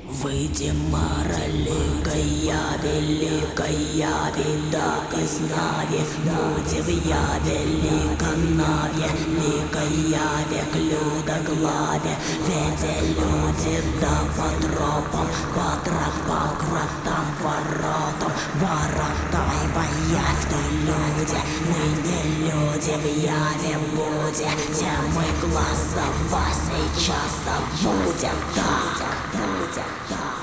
Выйди, великая беда из нави. Будь в яве, ликанаве, ликая клюдоглаве. Ведь люди да по тропам, кротам, воротам. Ворота и вояв ты люди, ныне люди в яве буде. Тем мы глаз за вас сейчас будем так.